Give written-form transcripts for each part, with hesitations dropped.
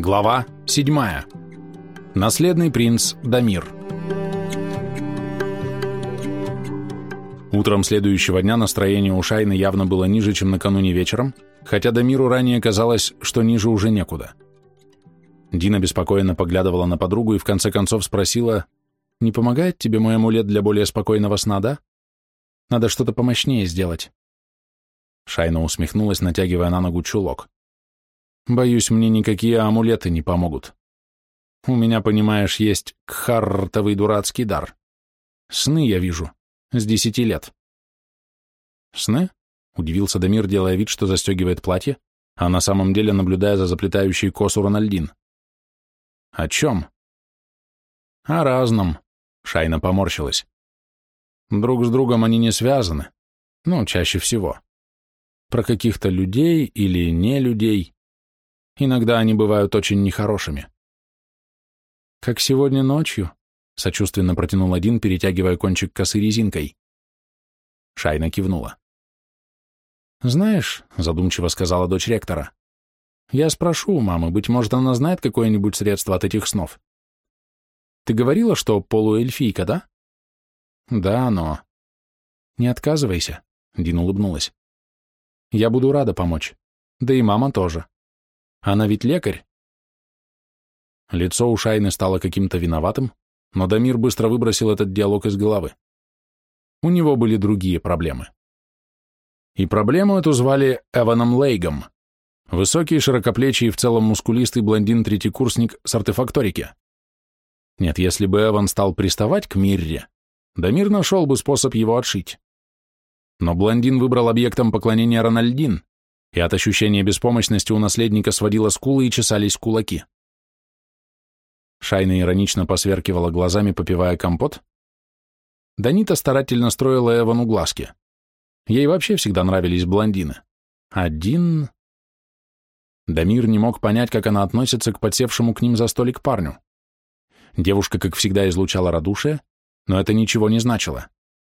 Глава 7. Наследный принц Дамир. Утром следующего дня настроение у Шайны явно было ниже, чем накануне вечером, хотя Дамиру ранее казалось, что ниже уже некуда. Дина беспокойно поглядывала на подругу и в конце концов спросила: «Не помогает тебе мой амулет для более спокойного сна, да? Надо что-то помощнее сделать». Шайна усмехнулась, натягивая на ногу чулок. «Боюсь, мне никакие амулеты не помогут. У меня, понимаешь, есть кхарртовый дурацкий дар. Сны я вижу. С 10 лет». «Сны?» — удивился Дамир, делая вид, что застегивает платье, а на самом деле наблюдая за заплетающей косу Рональдин. «О чем?» «О разном», — Шайна поморщилась. «Друг с другом они не связаны. Ну, чаще всего. Про каких-то людей или не людей. Иногда они бывают очень нехорошими». «Как сегодня ночью», — сочувственно протянул один, перетягивая кончик косы резинкой. Шайна кивнула. «Знаешь», — задумчиво сказала дочь ректора, — «я спрошу у мамы, быть может, она знает какое-нибудь средство от этих снов. Ты говорила, что полуэльфийка, да?» «Да, но...» «Не отказывайся», — Дина улыбнулась. «Я буду рада помочь. Да и мама тоже. Она ведь лекарь». Лицо у Шайны стало каким-то виноватым, но Дамир быстро выбросил этот диалог из головы. У него были другие проблемы. И проблему эту звали Эваном Лейгом. Высокий, широкоплечий и в целом мускулистый блондин-третьекурсник с артефакторики. Нет, если бы Эван стал приставать к Мирре, Дамир нашел бы способ его отшить. Но блондин выбрал объектом поклонения Рональдин, и от ощущения беспомощности у наследника сводило скулы и чесались кулаки. Шайна иронично посверкивала глазами, попивая компот. Данита старательно строила Эвану глазки. Ей вообще всегда нравились блондины. Один... Дамир не мог понять, как она относится к подсевшему к ним за столик парню. Девушка, как всегда, излучала радушие, но это ничего не значило.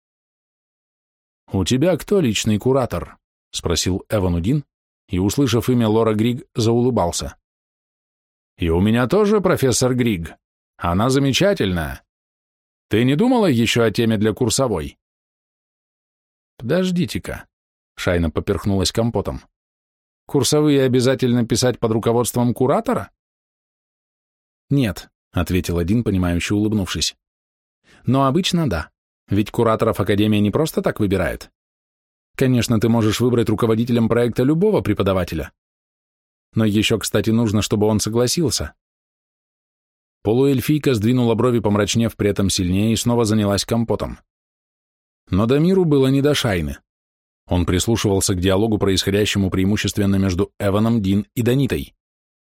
«У тебя кто личный куратор?» — спросил Эван Удин, и, услышав имя Лора Григ, заулыбался. «И у меня тоже профессор Григ. Она замечательная. Ты не думала еще о теме для курсовой?» «Подождите-ка», — Шайна поперхнулась компотом. «Курсовые обязательно писать под руководством куратора?» «Нет», — ответил один, понимающе улыбнувшись. «Но обычно да, ведь кураторов Академия не просто так выбирает. Конечно, ты можешь выбрать руководителем проекта любого преподавателя. Но еще, кстати, нужно, чтобы он согласился». Полуэльфийка сдвинула брови, помрачнев при этом сильнее, и снова занялась компотом. Но Дамиру было не до Шайны. Он прислушивался к диалогу, происходящему преимущественно между Эваном, Дин и Данитой.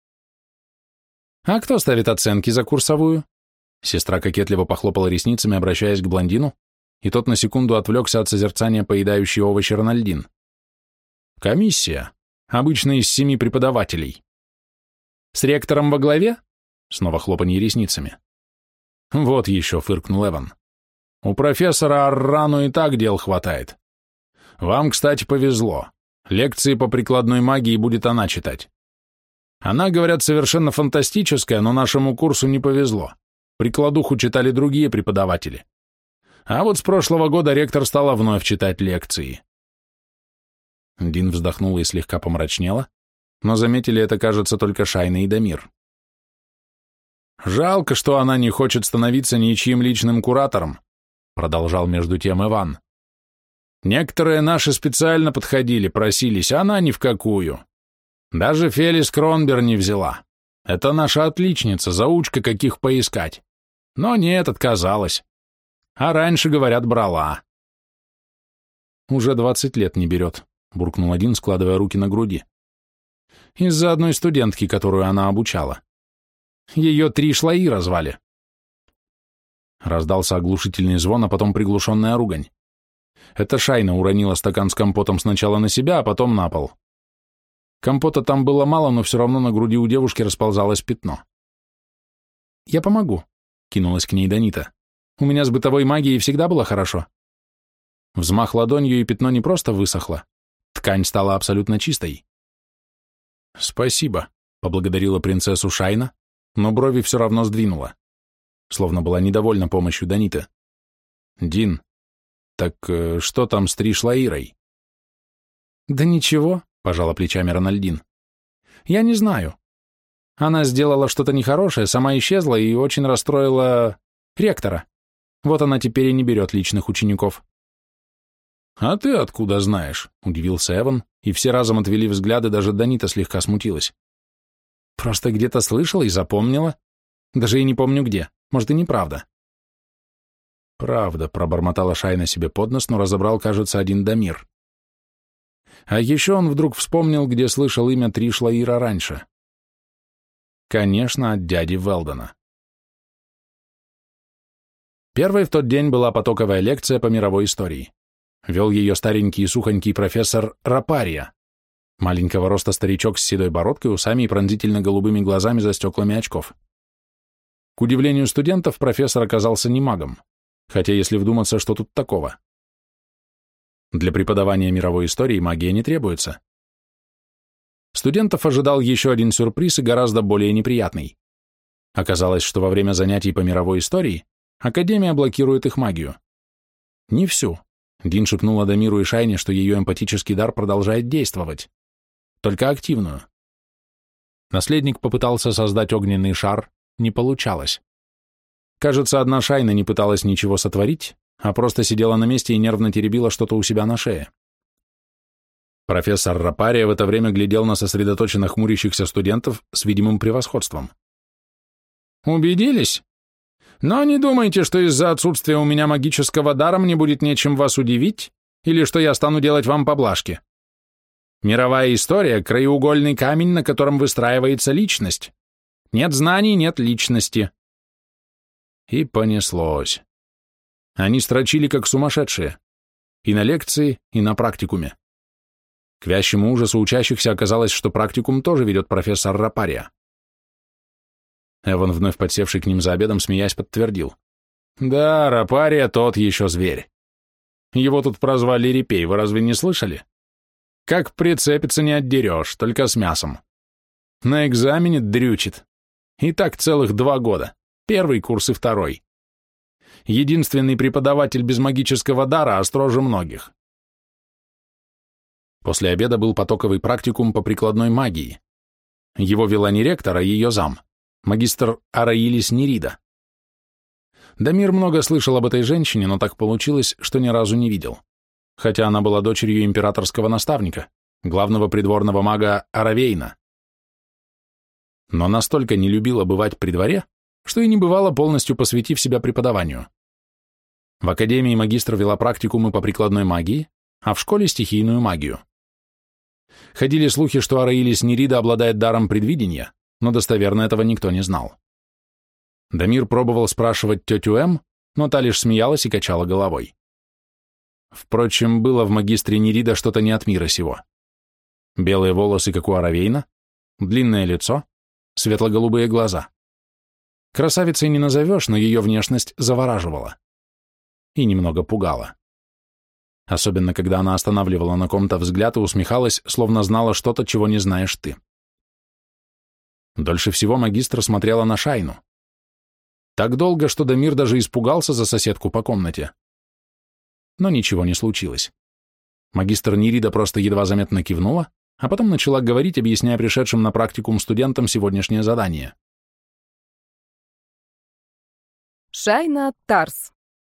«А кто ставит оценки за курсовую?» Сестра кокетливо похлопала ресницами, обращаясь к блондину, и тот на секунду отвлекся от созерцания поедающей овощи Рональдин. «Комиссия. Обычно из 7 преподавателей». «С ректором во главе?» Снова хлопанье ресницами. «Вот еще», — фыркнул Эван. «У профессора Аррану и так дел хватает. Вам, кстати, повезло. Лекции по прикладной магии будет она читать. Она, говорят, совершенно фантастическая, но нашему курсу не повезло. Прикладуху читали другие преподаватели. А вот с прошлого года ректор стала вновь читать лекции». Дин вздохнула и слегка помрачнела, но заметили это, кажется, только Шайна и Дамир. «Жалко, что она не хочет становиться ничьим личным куратором», продолжал между тем Иван. «Некоторые наши специально подходили, просились, а она ни в какую. Даже Фелис Кронбер не взяла. Это наша отличница, заучка, каких поискать. Но нет, отказалась. А раньше, говорят, брала». «Уже 20 лет не берет», буркнул один, складывая руки на груди. «Из-за одной студентки, которую она обучала. Ее 3 шлаира звали». Раздался оглушительный звон, а потом приглушенная ругань. Это Шайна уронила стакан с компотом сначала на себя, а потом на пол. Компота там было мало, но все равно на груди у девушки расползалось пятно. «Я помогу», — кинулась к ней Данита. «У меня с бытовой магией всегда было хорошо». Взмах ладонью, и пятно не просто высохло. Ткань стала абсолютно чистой. «Спасибо», поблагодарила принцессу Шайна, но брови все равно сдвинула, словно была недовольна помощью Даниты. «Дин, так что там с Тришлаирой?» «Да ничего», — пожала плечами Рональдин. «Я не знаю. Она сделала что-то нехорошее, сама исчезла и очень расстроила ректора. Вот она теперь и не берет личных учеников». «А ты откуда знаешь?» — удивился Эван, и все разом отвели взгляды, даже Данита слегка смутилась. «Просто где-то слышала и запомнила. Даже и не помню где. Может, и неправда». «Правда», — пробормотала Шайна себе под нос, но разобрал, кажется, один Дамир. А еще он вдруг вспомнил, где слышал имя Тришлаира раньше. Конечно, от дяди Велдона. Первой в тот день была потоковая лекция по мировой истории. Вел ее старенький и сухонький профессор Рапария, маленького роста старичок с седой бородкой, усами и пронзительно-голубыми глазами за стеклами очков. К удивлению студентов, профессор оказался не магом, хотя если вдуматься, что тут такого? Для преподавания мировой истории магия не требуется. Студентов ожидал еще один сюрприз и гораздо более неприятный. Оказалось, что во время занятий по мировой истории Академия блокирует их магию. Не всю. Дин шепнула Дамиру и Шайне, что ее эмпатический дар продолжает действовать. Только активную. Наследник попытался создать огненный шар, не получалось. Кажется, одна Шайна не пыталась ничего сотворить, а просто сидела на месте и нервно теребила что-то у себя на шее. Профессор Рапария в это время глядел на сосредоточенно хмурящихся студентов с видимым превосходством. «Убедились? Но не думайте, что из-за отсутствия у меня магического дара мне будет нечем вас удивить, или что я стану делать вам поблажки. Мировая история — краеугольный камень, на котором выстраивается личность. Нет знаний — нет личности». И понеслось. Они строчили как сумасшедшие. И на лекции, и на практикуме. К вящему ужасу учащихся оказалось, что практикум тоже ведет профессор Рапария. Эван, вновь подсевший к ним за обедом, смеясь, подтвердил. «Да, Рапария тот еще зверь. Его тут прозвали Репей, вы разве не слышали? Как прицепиться не отдерешь, только с мясом. На экзамене дрючит. И так целых 2 года. Первый курс и второй. Единственный преподаватель без магического дара, а строже многих». После обеда был потоковый практикум по прикладной магии. Его вела не ректор, а ее зам, магистр Араилис Нерида. Дамир много слышал об этой женщине, но так получилось, что ни разу не видел. Хотя она была дочерью императорского наставника, главного придворного мага Аравейна. Но настолько не любила бывать при дворе, что и не бывала, полностью посвятив себя преподаванию. В академии магистр вела практикумы по прикладной магии, а в школе стихийную магию. Ходили слухи, что Араилис Нерида обладает даром предвидения, но достоверно этого никто не знал. Дамир пробовал спрашивать тетю М, но та лишь смеялась и качала головой. Впрочем, было в магистре Нерида что-то не от мира сего. Белые волосы, как у Аравейна, длинное лицо, светло-голубые глаза. Красавицей не назовешь, но ее внешность завораживала. И немного пугала. Особенно, когда она останавливала на ком-то взгляд и усмехалась, словно знала что-то, чего не знаешь ты. Дольше всего магистр смотрела на Шайну. Так долго, что Дамир даже испугался за соседку по комнате. Но ничего не случилось. Магистр Нерида просто едва заметно кивнула, а потом начала говорить, объясняя пришедшим на практикум студентам сегодняшнее задание. Шайна Тарс.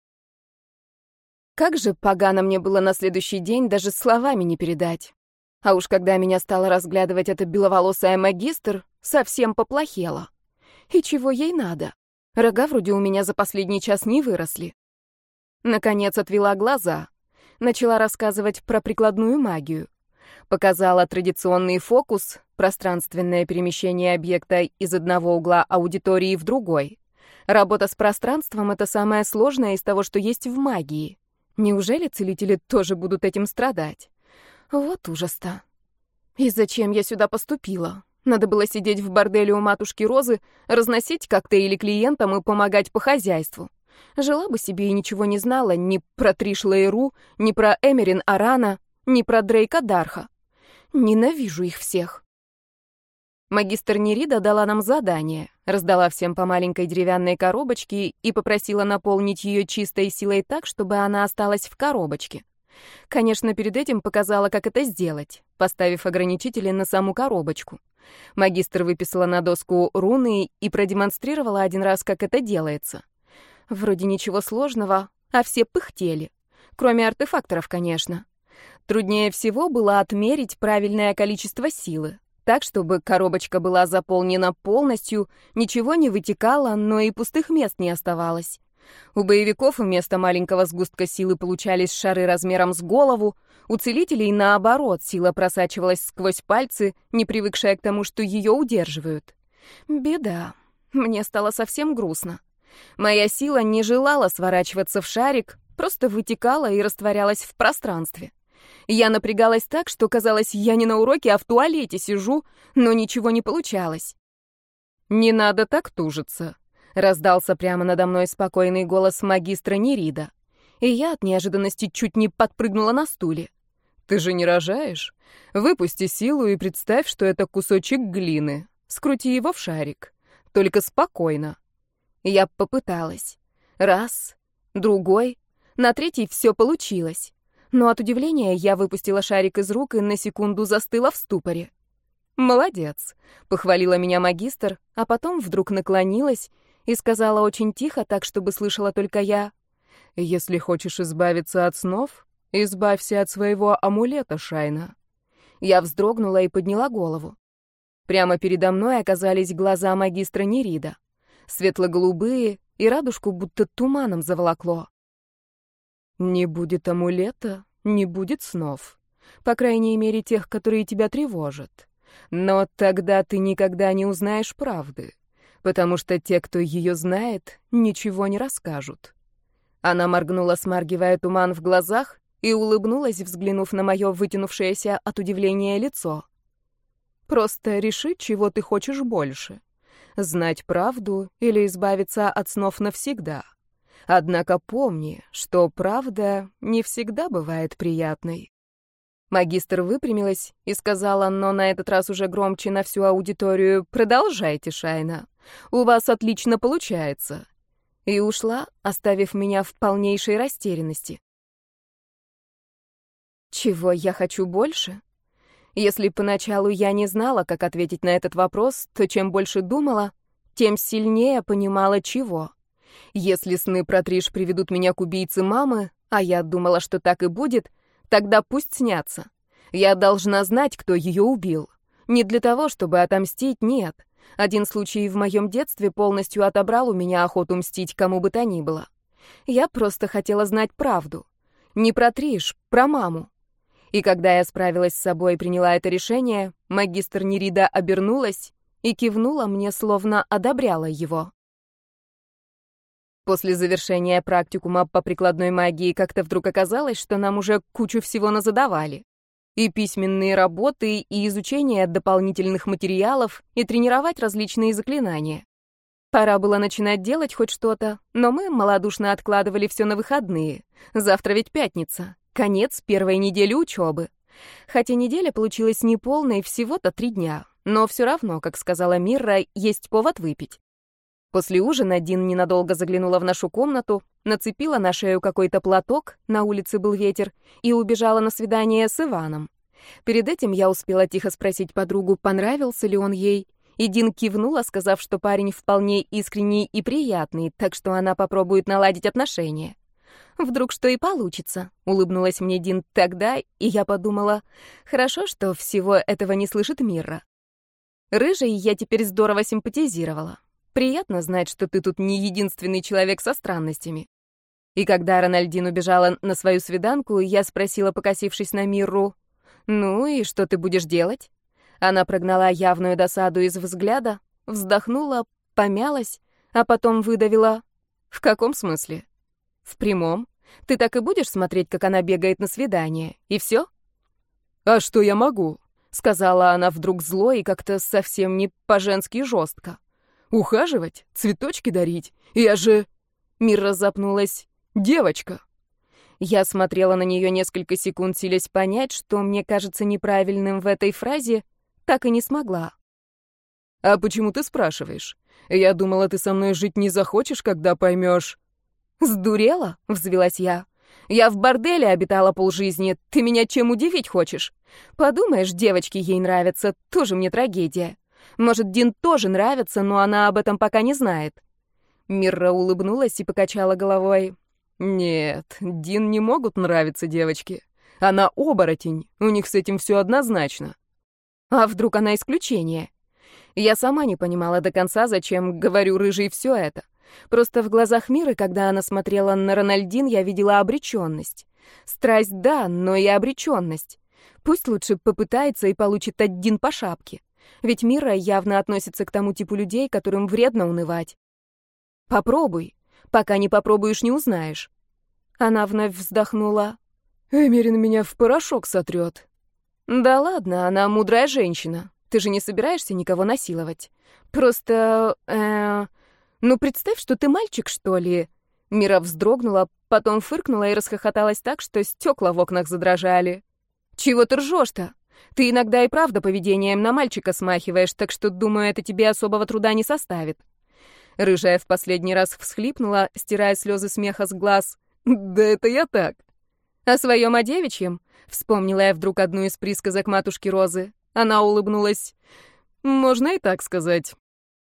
Как же погано мне было на следующий день, даже словами не передать. А уж когда меня стала разглядывать эта беловолосая магистр, совсем поплохело. И чего ей надо? Рога вроде у меня за последний час не выросли. Наконец отвела глаза. Начала рассказывать про прикладную магию. Показала традиционный фокус, пространственное перемещение объекта из одного угла аудитории в другой. Работа с пространством — это самое сложное из того, что есть в магии. Неужели целители тоже будут этим страдать? Вот ужас-то. И зачем я сюда поступила? Надо было сидеть в борделе у матушки Розы, разносить коктейли клиентам и помогать по хозяйству. Жила бы себе и ничего не знала ни про Тришлаиру, ни про Эмерин Арана, ни про Дрейка Дарха. Ненавижу их всех. Магистр Нерида дала нам задание, раздала всем по маленькой деревянной коробочке и попросила наполнить ее чистой силой так, чтобы она осталась в коробочке. Конечно, перед этим показала, как это сделать, поставив ограничители на саму коробочку. Магистр выписала на доску руны и продемонстрировала один раз, как это делается. Вроде ничего сложного, а все пыхтели. Кроме артефакторов, конечно. Труднее всего было отмерить правильное количество силы, так, чтобы коробочка была заполнена полностью, ничего не вытекало, но и пустых мест не оставалось. У боевиков вместо маленького сгустка силы получались шары размером с голову, у целителей, наоборот, сила просачивалась сквозь пальцы, не привыкшая к тому, что ее удерживают. Беда. Мне стало совсем грустно. Моя сила не желала сворачиваться в шарик, просто вытекала и растворялась в пространстве. Я напрягалась так, что казалось, я не на уроке, а в туалете сижу, но ничего не получалось. «Не надо так тужиться», — раздался прямо надо мной спокойный голос магистра Нерида. И я от неожиданности чуть не подпрыгнула на стуле. «Ты же не рожаешь? Выпусти силу и представь, что это кусочек глины. Скрути его в шарик. Только спокойно». Я попыталась. Раз, другой, на третий все получилось. Но от удивления я выпустила шарик из рук и на секунду застыла в ступоре. «Молодец», — похвалила меня магистр, а потом вдруг наклонилась и сказала очень тихо, так, чтобы слышала только я: «Если хочешь избавиться от снов, избавься от своего амулета, Шайна». Я вздрогнула и подняла голову. Прямо передо мной оказались глаза магистра Нерида. Светло-голубые, и радужку будто туманом заволокло. «Не будет амулета, не будет снов. По крайней мере, тех, которые тебя тревожат. Но тогда ты никогда не узнаешь правды, потому что те, кто ее знает, ничего не расскажут». Она моргнула, смаргивая туман в глазах, и улыбнулась, взглянув на мое вытянувшееся от удивления лицо. «Просто реши, чего ты хочешь больше. Знать правду или избавиться от снов навсегда. Однако помни, что правда не всегда бывает приятной». Магистр выпрямилась и сказала, но на этот раз уже громче на всю аудиторию: «Продолжайте, Шайна. У вас отлично получается». И ушла, оставив меня в полнейшей растерянности. Чего я хочу больше? Если поначалу я не знала, как ответить на этот вопрос, то чем больше думала, тем сильнее понимала, чего. Если сны про Триш приведут меня к убийце мамы, а я думала, что так и будет, тогда пусть снятся. Я должна знать, кто ее убил. Не для того, чтобы отомстить, нет. Один случай в моем детстве полностью отобрал у меня охоту мстить кому бы то ни было. Я просто хотела знать правду. Не про Триш, про маму. И когда я справилась с собой и приняла это решение, магистр Нерида обернулась и кивнула мне, словно одобряла его. После завершения практикума по прикладной магии как-то вдруг оказалось, что нам уже кучу всего назадавали. И письменные работы, и изучение дополнительных материалов, и тренировать различные заклинания. Пора было начинать делать хоть что-то, но мы малодушно откладывали все на выходные. Завтра ведь пятница, конец первой недели учебы. Хотя неделя получилась неполной, всего-то 3 дня, но все равно, как сказала Мирра, есть повод выпить. После ужина Дин ненадолго заглянула в нашу комнату, нацепила на шею какой-то платок, на улице был ветер, и убежала на свидание с Иваном. Перед этим я успела тихо спросить подругу, понравился ли он ей, и Дин кивнула, сказав, что парень вполне искренний и приятный, так что она попробует наладить отношения. «Вдруг что и получится», — улыбнулась мне Дин тогда, и я подумала, хорошо, что всего этого не слышит Мирра. Рыжей я теперь здорово симпатизировала. Приятно знать, что ты тут не единственный человек со странностями. И когда Рональдин убежала на свою свиданку, я спросила, покосившись на Мирру: «Ну и что ты будешь делать?» Она прогнала явную досаду из взгляда, вздохнула, помялась, а потом выдавила: «В каком смысле?» «В прямом. Ты так и будешь смотреть, как она бегает на свидание, и все?» «А что я могу?» — сказала она вдруг зло и как-то совсем не по-женски жестко. «Ухаживать? Цветочки дарить? Я же...» Мирра запнулась. «Девочка!» Я смотрела на нее несколько секунд, силясь понять, что мне кажется неправильным в этой фразе, так и не смогла. «А почему ты спрашиваешь? Я думала, ты со мной жить не захочешь, когда поймешь». «Сдурела?» — взвилась я. «Я в борделе обитала полжизни. Ты меня чем удивить хочешь? Подумаешь, девочки ей нравятся, тоже мне трагедия. Может, Дин тоже нравится, но она об этом пока не знает». Мирра улыбнулась и покачала головой. «Нет, Дин не могут нравиться девочки. Она оборотень, у них с этим все однозначно». «А вдруг она исключение?» Я сама не понимала до конца, зачем говорю рыжий все это. Просто в глазах Миры, когда она смотрела на Рональдин, я видела обреченность. Страсть, да, но и обреченность. Пусть лучше попытается и получит один по шапке. Ведь Мира явно относится к тому типу людей, которым вредно унывать. Попробуй. Пока не попробуешь, не узнаешь. Она вновь вздохнула. «Эмерин меня в порошок сотрет». Да ладно, она мудрая женщина. Ты же не собираешься никого насиловать. Просто... Ну, представь, что ты мальчик, что ли?» Мира вздрогнула, потом фыркнула и расхохоталась так, что стекла в окнах задрожали. «Чего ты ржешь-то? Ты иногда и правда поведением на мальчика смахиваешь, так что, думаю, это тебе особого труда не составит». Рыжая в последний раз всхлипнула, стирая слезы смеха с глаз. «Да это я так». «О своем о девичьем?» Вспомнила я вдруг одну из присказок матушки Розы. Она улыбнулась. «Можно и так сказать».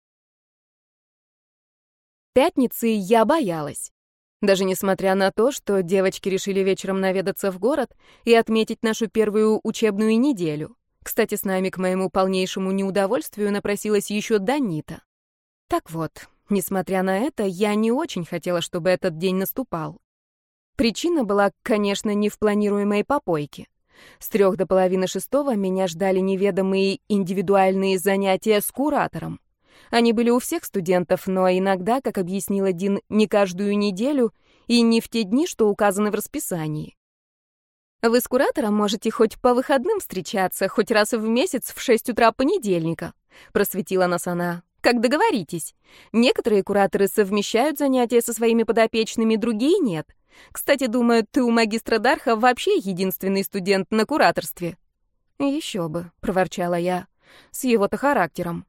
Пятницы я боялась. Даже несмотря на то, что девочки решили вечером наведаться в город и отметить нашу первую учебную неделю. Кстати, с нами, к моему полнейшему неудовольствию, напросилась еще Данита. Так вот, несмотря на это, я не очень хотела, чтобы этот день наступал. Причина была, конечно, не в планируемой попойке. С 3 до половины 6 меня ждали неведомые индивидуальные занятия с куратором. Они были у всех студентов, но иногда, как объяснила Дин, не каждую неделю и не в те дни, что указаны в расписании. Вы с куратором можете хоть по выходным встречаться, хоть раз в месяц в 6 утра понедельника, просветила нас она. Как договоритесь. Некоторые кураторы совмещают занятия со своими подопечными, другие нет. Кстати, думаю, ты у магистра Дарха вообще единственный студент на кураторстве. Еще бы, проворчала я, с его-то характером.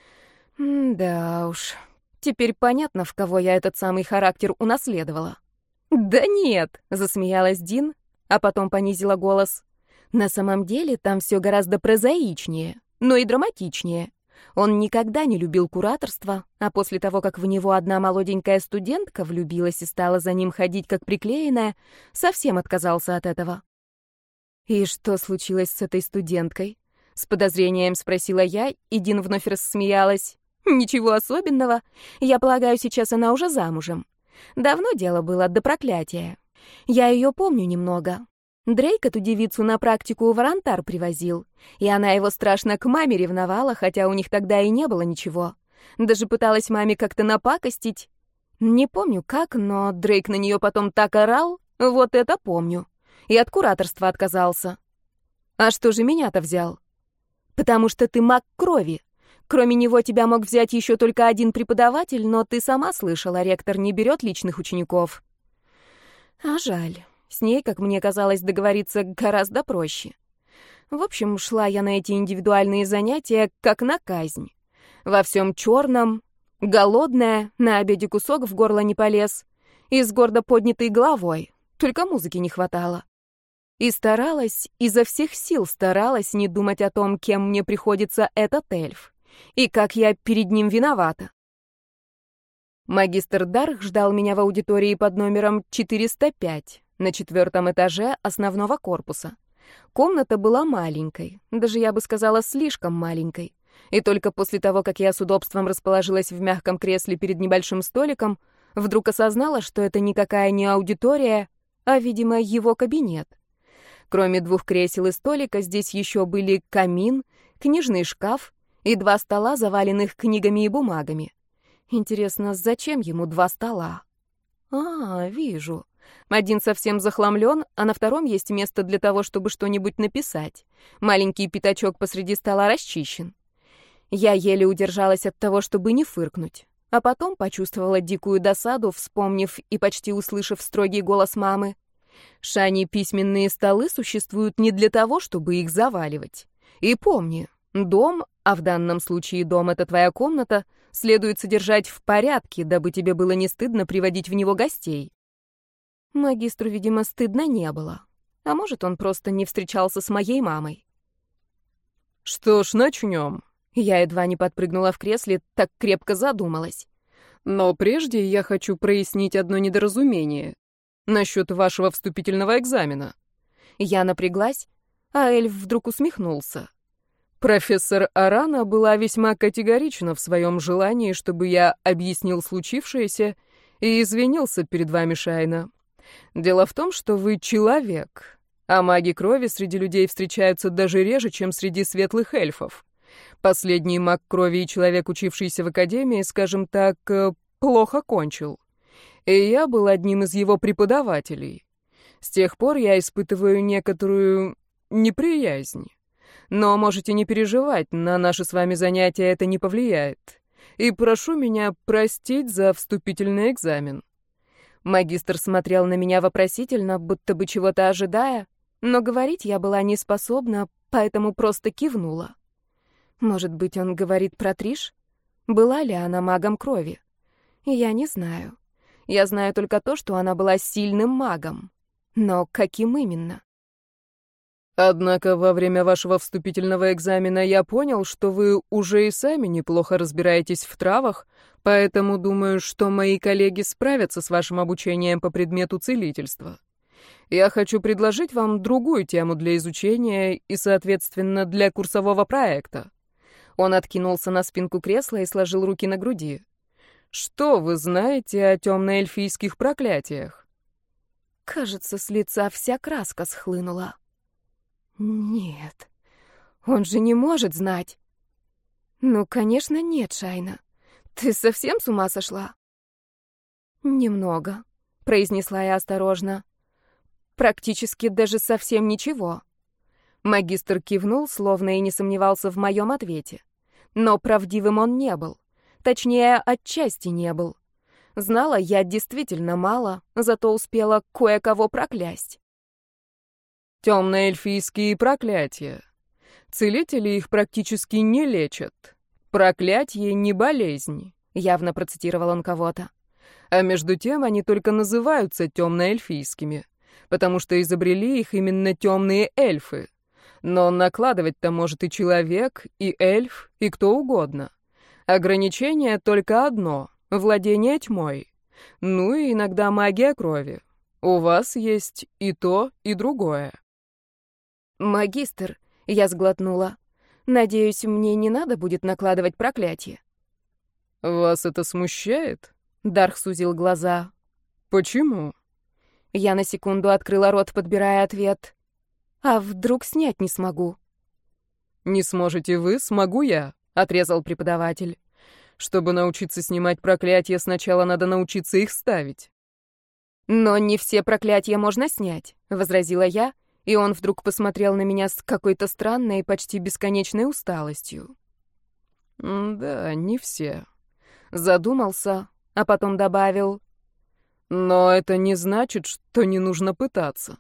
Да уж, теперь понятно, в кого я этот самый характер унаследовала. Да нет, засмеялась Дин, а потом понизила голос. На самом деле там все гораздо прозаичнее, но и драматичнее. Он никогда не любил кураторство, а после того, как в него одна молоденькая студентка влюбилась и стала за ним ходить как приклеенная, совсем отказался от этого. «И что случилось с этой студенткой?» — с подозрением спросила я, и Дин вновь рассмеялась. «Ничего особенного. Я полагаю, сейчас она уже замужем. Давно дело было, до проклятия. Я ее помню немного. Дрейк эту девицу на практику в Арантар привозил, и она его страшно к маме ревновала, хотя у них тогда и не было ничего. Даже пыталась маме как-то напакостить. Не помню как, но Дрейк на нее потом так орал, вот это помню. И от кураторства отказался. А что же меня-то взял? Потому что ты маг крови. Кроме него тебя мог взять еще только один преподаватель, но ты сама слышала, ректор не берет личных учеников. А жаль. С ней, как мне казалось, договориться гораздо проще. В общем, шла я на эти индивидуальные занятия как на казнь. Во всем черном, голодная, на обеде кусок в горло не полез, и с гордо поднятой головой, только музыки не хватало. И старалась, изо всех сил старалась не думать о том, кем мне приходится этот эльф, и как я перед ним виновата. Магистр Дарх ждал меня в аудитории под номером 405. На 4-м этаже основного корпуса. Комната была маленькой, даже я бы сказала, слишком маленькой. И только после того, как я с удобством расположилась в мягком кресле перед небольшим столиком, вдруг осознала, что это никакая не аудитория, а, видимо, его кабинет. Кроме 2 кресел и столика, здесь еще были камин, книжный шкаф и 2 стола, заваленных книгами и бумагами. Интересно, зачем ему 2 стола? Вижу. Один совсем захламлен, а на втором есть место для того, чтобы что-нибудь написать. Маленький пятачок посреди стола расчищен. Я еле удержалась от того, чтобы не фыркнуть. А потом почувствовала дикую досаду, вспомнив и почти услышав строгий голос мамы. Шани, письменные столы существуют не для того, чтобы их заваливать. И помни, Дом, а в данном случае дом — это твоя комната, следует содержать в порядке, дабы тебе было не стыдно приводить в него гостей. Магистру, видимо, стыдно не было. А может, он просто не встречался с моей мамой. Что ж, начнем. Я едва не подпрыгнула в кресле, так крепко задумалась. Но прежде я хочу прояснить одно недоразумение насчет вашего вступительного экзамена. Я напряглась, а эльф вдруг усмехнулся. Профессор Арана была весьма категорична в своем желании, чтобы я объяснил случившееся и извинился перед вами, Шайна. Дело в том, что вы человек, а маги крови среди людей встречаются даже реже, чем среди светлых эльфов. Последний маг крови и человек, учившийся в академии, скажем так, плохо кончил. И я был одним из его преподавателей. С тех пор я испытываю некоторую неприязнь. Но можете не переживать, на наши с вами занятия это не повлияет. И прошу меня простить за вступительный экзамен. Магистр смотрел на меня вопросительно, будто бы чего-то ожидая, но говорить я была не способна, поэтому просто кивнула. Может быть, он говорит про Триш? Была ли она магом крови? Я не знаю. Я знаю только то, что она была сильным магом. Но каким именно? Однако во время вашего вступительного экзамена я понял, что вы уже и сами неплохо разбираетесь в травах, поэтому думаю, что мои коллеги справятся с вашим обучением по предмету целительства. Я хочу предложить вам другую тему для изучения и, соответственно, для курсового проекта. Он откинулся на спинку кресла и сложил руки на груди. Что вы знаете о темно-эльфийских проклятиях? Кажется, с лица вся краска схлынула. Нет, он же не может знать. Ну, конечно, нет, Шайна. Ты совсем с ума сошла? Немного, произнесла я осторожно. Практически даже совсем ничего. Магистр кивнул, словно и не сомневался в моем ответе. Но правдивым он не был. Точнее, отчасти не был. Знала я действительно мало, зато успела кое-кого проклясть. Темно-эльфийские проклятия. Целители их практически не лечат. Проклятие не болезнь, явно процитировал он кого-то. А между тем они только называются темно-эльфийскими, потому что изобрели их именно темные эльфы. Но накладывать-то может и человек, и эльф, и кто угодно. Ограничение только одно — владение тьмой. Ну и иногда магия крови. У вас есть и то, и другое. «Магистр», — я сглотнула, — «надеюсь, мне не надо будет накладывать проклятие». «Вас это смущает?» — Дарх сузил глаза. «Почему?» Я на секунду открыла рот, подбирая ответ. «А вдруг снять не смогу?» «Не сможете вы, смогу я», — отрезал преподаватель. «Чтобы научиться снимать проклятия, сначала надо научиться их ставить». «Но не все проклятия можно снять», — возразила я, и он вдруг посмотрел на меня с какой-то странной, почти бесконечной усталостью. «Да, не все». Задумался, а потом добавил: «Но это не значит, что не нужно пытаться».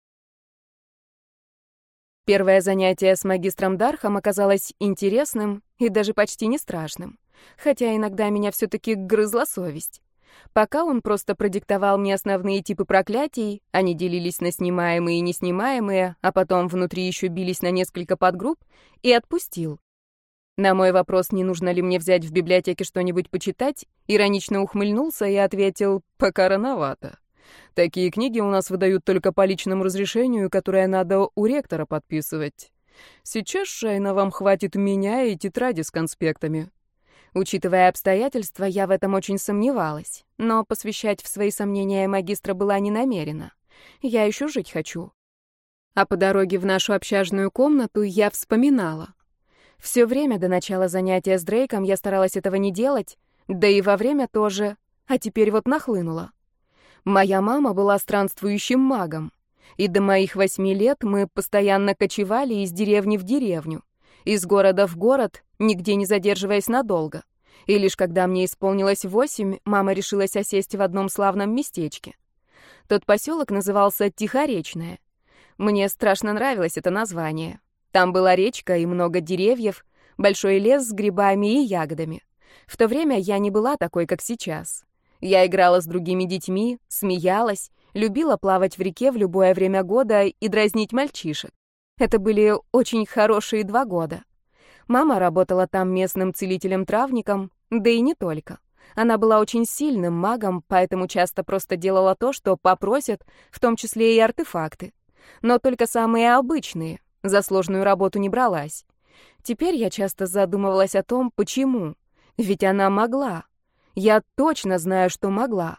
Первое занятие с магистром Дархом оказалось интересным и даже почти не страшным, хотя иногда меня все-таки грызла совесть. Пока он просто продиктовал мне основные типы проклятий, они делились на снимаемые и неснимаемые, а потом внутри еще бились на несколько подгрупп, и отпустил. На мой вопрос, не нужно ли мне взять в библиотеке что-нибудь почитать, иронично ухмыльнулся и ответил: «Пока рановато. Такие книги у нас выдают только по личному разрешению, которое надо у ректора подписывать. Сейчас, Шайна, вам хватит меня и тетради с конспектами». Учитывая обстоятельства, я в этом очень сомневалась, но посвящать в свои сомнения магистра была не намерена. Я еще жить хочу. А по дороге в нашу общажную комнату я вспоминала. Все время до начала занятия с Дрейком я старалась этого не делать, да и во время тоже, а теперь вот нахлынула. Моя мама была странствующим магом, и до моих 8 лет мы постоянно кочевали из деревни в деревню, из города в город, нигде не задерживаясь надолго. И лишь когда мне исполнилось 8, мама решилась осесть в одном славном местечке. Тот поселок назывался Тихоречное. Мне страшно нравилось это название. Там была речка и много деревьев, большой лес с грибами и ягодами. В то время я не была такой, как сейчас. Я играла с другими детьми, смеялась, любила плавать в реке в любое время года и дразнить мальчишек. Это были очень хорошие 2 года. Мама работала там местным целителем-травником, да и не только. Она была очень сильным магом, поэтому часто просто делала то, что попросят, в том числе и артефакты. Но только самые обычные, за сложную работу не бралась. Теперь я часто задумывалась о том, почему. Ведь она могла. Я точно знаю, что могла.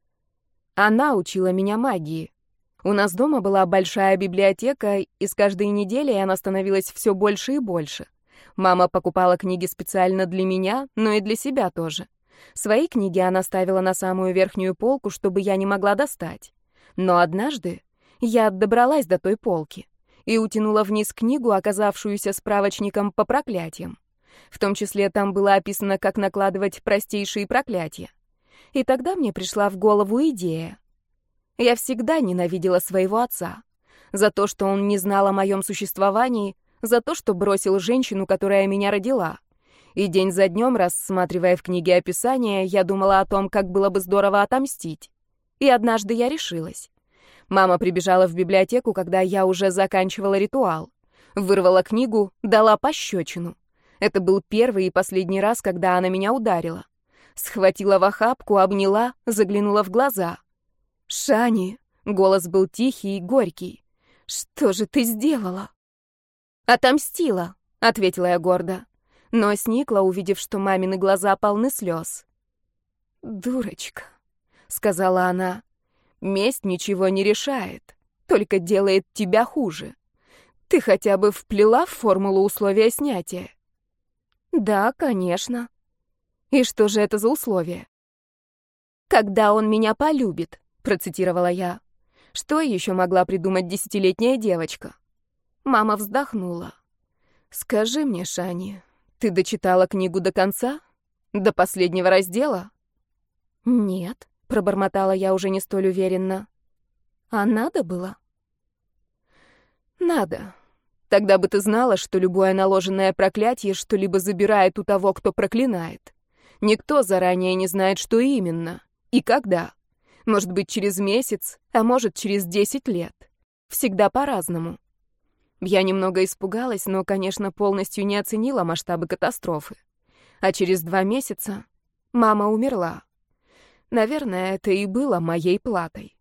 Она учила меня магии. У нас дома была большая библиотека, и с каждой неделей она становилась все больше и больше. Мама покупала книги специально для меня, но и для себя тоже. Свои книги она ставила на самую верхнюю полку, чтобы я не могла достать. Но однажды я добралась до той полки и утянула вниз книгу, оказавшуюся справочником по проклятиям. В том числе там было описано, как накладывать простейшие проклятия. И тогда мне пришла в голову идея. Я всегда ненавидела своего отца. За то, что он не знал о моем существовании, за то, что бросил женщину, которая меня родила. И день за днем, рассматривая в книге описания, я думала о том, как было бы здорово отомстить. И однажды я решилась. Мама прибежала в библиотеку, когда я уже заканчивала ритуал. Вырвала книгу, дала пощечину. Это был первый и последний раз, когда она меня ударила. Схватила в охапку, обняла, заглянула в глаза. «Шани!» — голос был тихий и горький. «Что же ты сделала?» «Отомстила», — ответила я гордо. Но сникла, увидев, что мамины глаза полны слез. «Дурочка», — сказала она, — «месть ничего не решает, только делает тебя хуже. Ты хотя бы вплела в формулу условия снятия?» «Да, конечно». «И что же это за условие?» «Когда он меня полюбит», — процитировала я. Что еще могла придумать 10-летняя девочка? Мама вздохнула. «Скажи мне, Шани, ты дочитала книгу до конца? До последнего раздела?» «Нет», — пробормотала я уже не столь уверенно. «А надо было?» «Надо. Тогда бы ты знала, что любое наложенное проклятие что-либо забирает у того, кто проклинает. Никто заранее не знает, что именно и когда. Может быть, через месяц, а может, через 10 лет. Всегда по-разному». Я немного испугалась, но, конечно, полностью не оценила масштабы катастрофы. А через 2 месяца мама умерла. Наверное, это и было моей платой.